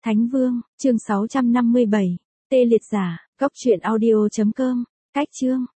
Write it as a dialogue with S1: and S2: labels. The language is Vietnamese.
S1: Thánh Vương, chương 657. Tê liệt giả, góc truyện audio.com. Cách chương.